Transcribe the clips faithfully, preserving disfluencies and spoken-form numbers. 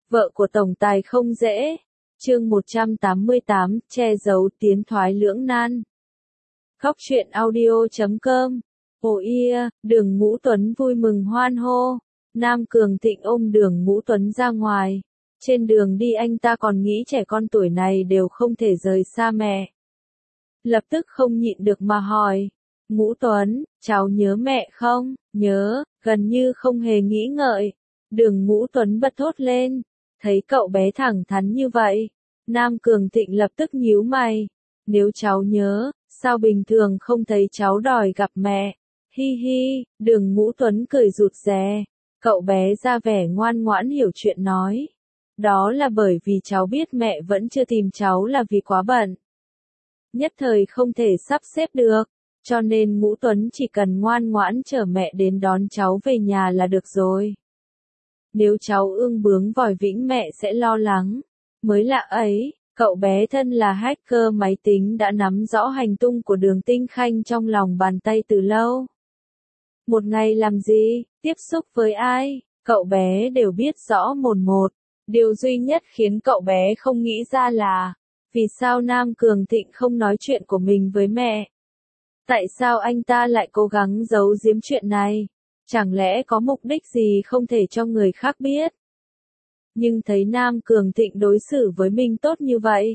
Vợ của tổng tài không dễ. Chương một trăm tám mươi tám, che giấu tiến thoái lưỡng nan. Khóc chuyện audio chấm com. Ồ ia, Đường Ngũ Tuấn vui mừng hoan hô. Nam Cường Thịnh ôm Đường Ngũ Tuấn ra ngoài. Trên đường đi anh ta còn nghĩ trẻ con tuổi này đều không thể rời xa mẹ. Lập tức không nhịn được mà hỏi. Ngũ Tuấn, cháu nhớ mẹ không? Nhớ, gần như không hề nghĩ ngợi. Đường Ngũ Tuấn bật thốt lên. Thấy cậu bé thẳng thắn như vậy. Nam Cường Thịnh lập tức nhíu mày. Nếu cháu nhớ, sao bình thường không thấy cháu đòi gặp mẹ? Hi hi, Đường Ngũ Tuấn cười rụt rè. Cậu bé ra vẻ ngoan ngoãn hiểu chuyện nói. Đó là bởi vì cháu biết mẹ vẫn chưa tìm cháu là vì quá bận. Nhất thời không thể sắp xếp được, cho nên Ngũ Tuấn chỉ cần ngoan ngoãn chờ mẹ đến đón cháu về nhà là được rồi. Nếu cháu ương bướng vòi vĩnh mẹ sẽ lo lắng. Mới lạ ấy, cậu bé thân là hacker máy tính đã nắm rõ hành tung của Đường Tinh Khanh trong lòng bàn tay từ lâu. Một ngày làm gì, tiếp xúc với ai, cậu bé đều biết rõ mồn một. Điều duy nhất khiến cậu bé không nghĩ ra là, vì sao Nam Cường Thịnh không nói chuyện của mình với mẹ? Tại sao anh ta lại cố gắng giấu giếm chuyện này? Chẳng lẽ có mục đích gì không thể cho người khác biết? Nhưng thấy Nam Cường Thịnh đối xử với mình tốt như vậy.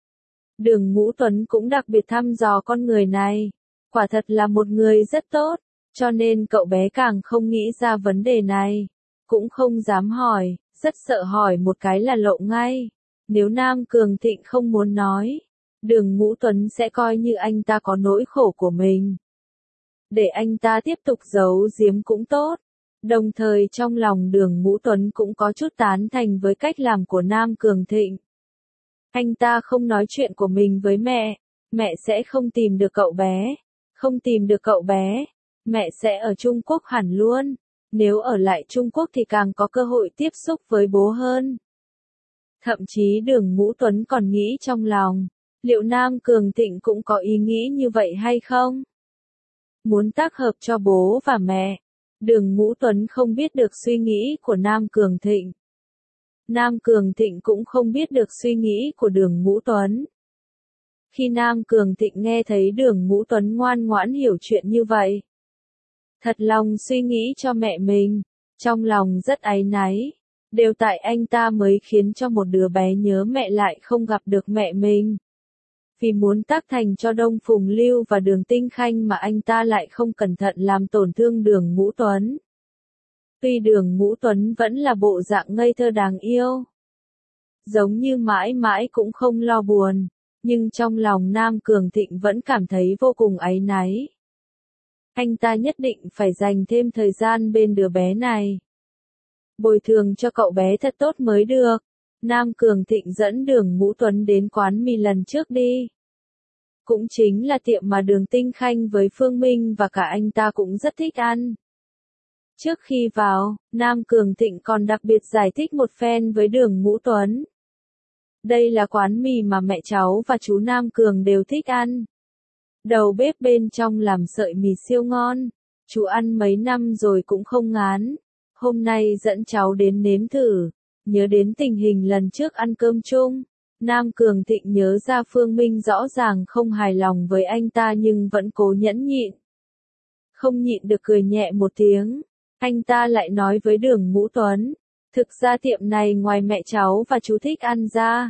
Đường Ngũ Tuấn cũng đặc biệt thăm dò con người này. Quả thật là một người rất tốt, cho nên cậu bé càng không nghĩ ra vấn đề này. Cũng không dám hỏi, rất sợ hỏi một cái là lộ ngay. Nếu Nam Cường Thịnh không muốn nói, Đường Ngũ Tuấn sẽ coi như anh ta có nỗi khổ của mình. Để anh ta tiếp tục giấu giếm cũng tốt. Đồng thời trong lòng Đường Ngũ Tuấn cũng có chút tán thành với cách làm của Nam Cường Thịnh. Anh ta không nói chuyện của mình với mẹ, mẹ sẽ không tìm được cậu bé. Không tìm được cậu bé, mẹ sẽ ở Trung Quốc hẳn luôn. Nếu ở lại Trung Quốc thì càng có cơ hội tiếp xúc với bố hơn. Thậm chí Đường Ngũ Tuấn còn nghĩ trong lòng, liệu Nam Cường Thịnh cũng có ý nghĩ như vậy hay không? Muốn tác hợp cho bố và mẹ. Đường Ngũ Tuấn không biết được suy nghĩ của Nam Cường Thịnh. Nam Cường Thịnh cũng không biết được suy nghĩ của Đường Ngũ Tuấn. Khi Nam Cường Thịnh nghe thấy Đường Ngũ Tuấn ngoan ngoãn hiểu chuyện như vậy, thật lòng suy nghĩ cho mẹ mình, trong lòng rất áy náy. Đều tại anh ta mới khiến cho một đứa bé nhớ mẹ lại không gặp được mẹ mình. Vì muốn tác thành cho Đông Phùng Lưu và Đường Tinh Khanh mà anh ta lại không cẩn thận làm tổn thương Đường Ngũ Tuấn. Tuy Đường Ngũ Tuấn vẫn là bộ dạng ngây thơ đáng yêu, giống như mãi mãi cũng không lo buồn, nhưng trong lòng Nam Cường Thịnh vẫn cảm thấy vô cùng áy náy. Anh ta nhất định phải dành thêm thời gian bên đứa bé này. Bồi thường cho cậu bé thật tốt mới được. Nam Cường Thịnh dẫn Đường Ngũ Tuấn đến quán mì lần trước đi. Cũng chính là tiệm mà Đường Tinh Khanh với Phương Minh và cả anh ta cũng rất thích ăn. Trước khi vào, Nam Cường Thịnh còn đặc biệt giải thích một phen với Đường Ngũ Tuấn. Đây là quán mì mà mẹ cháu và chú Nam Cường đều thích ăn. Đầu bếp bên trong làm sợi mì siêu ngon. Chú ăn mấy năm rồi cũng không ngán. Hôm nay dẫn cháu đến nếm thử. Nhớ đến tình hình lần trước ăn cơm chung. Nam Cường Thịnh nhớ ra Phương Minh rõ ràng không hài lòng với anh ta nhưng vẫn cố nhẫn nhịn. Không nhịn được cười nhẹ một tiếng. Anh ta lại nói với Đường Ngũ Tuấn. Thực ra tiệm này ngoài mẹ cháu và chú thích ăn ra,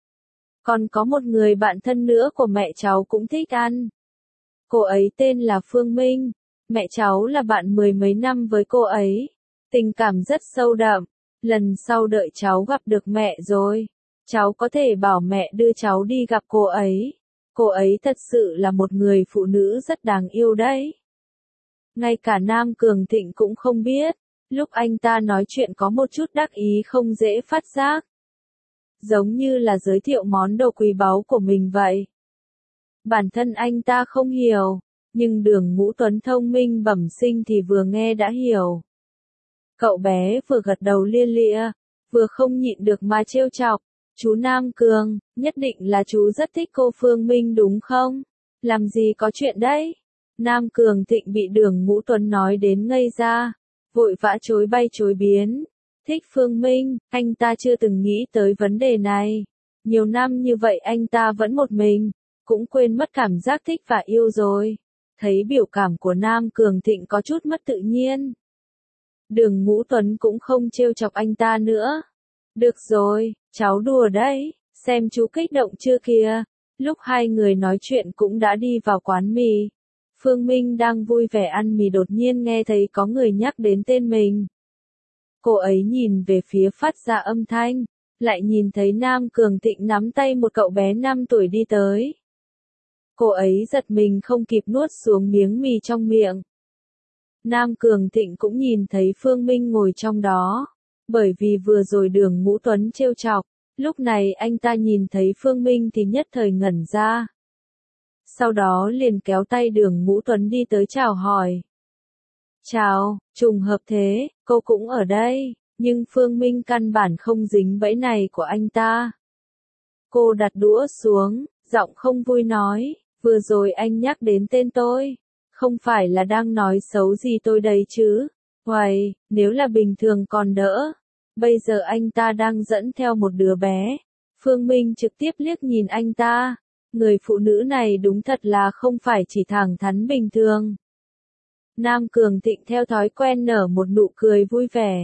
còn có một người bạn thân nữa của mẹ cháu cũng thích ăn. Cô ấy tên là Phương Minh. Mẹ cháu là bạn mười mấy năm với cô ấy. Tình cảm rất sâu đậm. Lần sau đợi cháu gặp được mẹ rồi, cháu có thể bảo mẹ đưa cháu đi gặp cô ấy. Cô ấy thật sự là một người phụ nữ rất đáng yêu đấy. Ngay cả Nam Cường Thịnh cũng không biết, lúc anh ta nói chuyện có một chút đắc ý không dễ phát giác. Giống như là giới thiệu món đồ quý báu của mình vậy. Bản thân anh ta không hiểu, nhưng Đường Ngũ Tuấn thông minh bẩm sinh thì vừa nghe đã hiểu. Cậu bé vừa gật đầu lia lịa, vừa không nhịn được mà trêu chọc. Chú Nam Cường, nhất định là chú rất thích cô Phương Minh đúng không? Làm gì có chuyện đấy? Nam Cường Thịnh bị Đường Ngũ Tuấn nói đến ngây ra, vội vã chối bay chối biến. Thích Phương Minh, anh ta chưa từng nghĩ tới vấn đề này. Nhiều năm như vậy anh ta vẫn một mình, cũng quên mất cảm giác thích và yêu rồi. Thấy biểu cảm của Nam Cường Thịnh có chút mất tự nhiên. Đường Ngũ Tuấn cũng không trêu chọc anh ta nữa. Được rồi, cháu đùa đấy, xem chú kích động chưa kìa. Lúc hai người nói chuyện cũng đã đi vào quán mì. Phương Minh đang vui vẻ ăn mì đột nhiên nghe thấy có người nhắc đến tên mình. Cô ấy nhìn về phía phát ra âm thanh, lại nhìn thấy Nam Cường Thịnh nắm tay một cậu bé năm tuổi đi tới. Cô ấy giật mình không kịp nuốt xuống miếng mì trong miệng. Nam Cường Thịnh cũng nhìn thấy Phương Minh ngồi trong đó, bởi vì vừa rồi Đường Ngũ Tuấn trêu chọc, lúc này anh ta nhìn thấy Phương Minh thì nhất thời ngẩn ra. Sau đó liền kéo tay Đường Ngũ Tuấn đi tới chào hỏi. Chào, trùng hợp thế, cô cũng ở đây, nhưng Phương Minh căn bản không dính bẫy này của anh ta. Cô đặt đũa xuống, giọng không vui nói, vừa rồi anh nhắc đến tên tôi, không phải là đang nói xấu gì tôi đấy chứ. Hoài, nếu là bình thường còn đỡ, bây giờ anh ta đang dẫn theo một đứa bé. Phương Minh trực tiếp liếc nhìn anh ta, người phụ nữ này đúng thật là không phải chỉ thẳng thắn bình thường. Nam Cường Thịnh theo thói quen nở một nụ cười vui vẻ.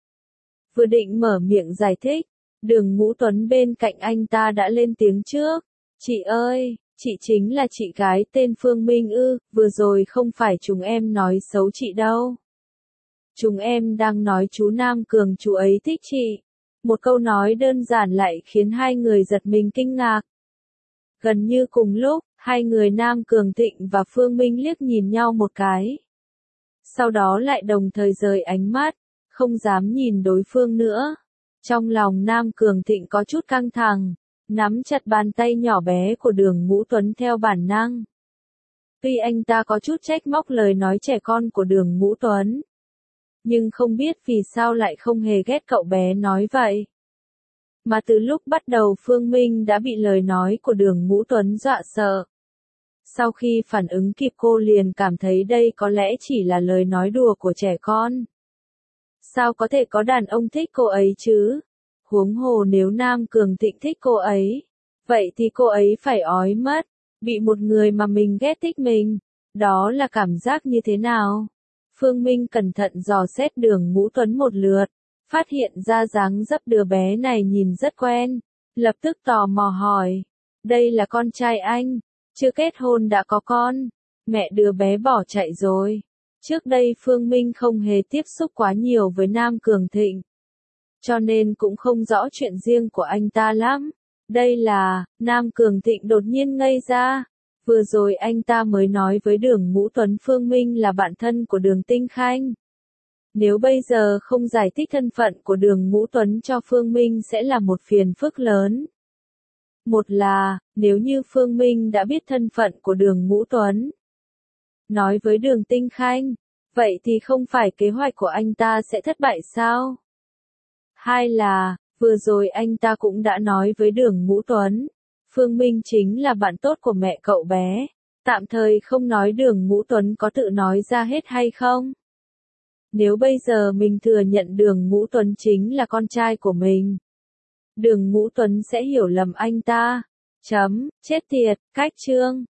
Vừa định mở miệng giải thích, Đường Ngũ Tuấn bên cạnh anh ta đã lên tiếng trước. Chị ơi, chị chính là chị gái tên Phương Minh ư, vừa rồi không phải chúng em nói xấu chị đâu. Chúng em đang nói chú Nam Cường chú ấy thích chị. Một câu nói đơn giản lại khiến hai người giật mình kinh ngạc. Gần như cùng lúc, hai người Nam Cường Thịnh và Phương Minh liếc nhìn nhau một cái. Sau đó lại đồng thời rời ánh mắt, không dám nhìn đối phương nữa. Trong lòng Nam Cường Thịnh có chút căng thẳng, nắm chặt bàn tay nhỏ bé của Đường Ngũ Tuấn theo bản năng. Tuy anh ta có chút trách móc lời nói trẻ con của Đường Ngũ Tuấn, nhưng không biết vì sao lại không hề ghét cậu bé nói vậy. Mà từ lúc bắt đầu Phương Minh đã bị lời nói của Đường Ngũ Tuấn dọa sợ. Sau khi phản ứng kịp cô liền cảm thấy đây có lẽ chỉ là lời nói đùa của trẻ con. Sao có thể có đàn ông thích cô ấy chứ? Huống hồ nếu Nam Cường Thịnh thích cô ấy, vậy thì cô ấy phải ói mất, bị một người mà mình ghét thích mình, đó là cảm giác như thế nào? Phương Minh cẩn thận dò xét Đường Ngũ Tuấn một lượt, phát hiện ra dáng dấp đứa bé này nhìn rất quen, lập tức tò mò hỏi, đây là con trai anh, chưa kết hôn đã có con, mẹ đứa bé bỏ chạy rồi. Trước đây Phương Minh không hề tiếp xúc quá nhiều với Nam Cường Thịnh, cho nên cũng không rõ chuyện riêng của anh ta lắm. Đây là, Nam Cường Thịnh đột nhiên ngây ra. Vừa rồi anh ta mới nói với Đường Ngũ Tuấn Phương Minh là bạn thân của Đường Tinh Khanh. Nếu bây giờ không giải thích thân phận của Đường Ngũ Tuấn cho Phương Minh sẽ là một phiền phức lớn. Một là, nếu như Phương Minh đã biết thân phận của Đường Ngũ Tuấn, nói với Đường Tinh Khanh, vậy thì không phải kế hoạch của anh ta sẽ thất bại sao? Hai là, vừa rồi anh ta cũng đã nói với Đường Ngũ Tuấn, Phương Minh chính là bạn tốt của mẹ cậu bé, tạm thời không nói Đường Ngũ Tuấn có tự nói ra hết hay không? Nếu bây giờ mình thừa nhận Đường Ngũ Tuấn chính là con trai của mình, Đường Ngũ Tuấn sẽ hiểu lầm anh ta. Chấm, chết tiệt, cách chương.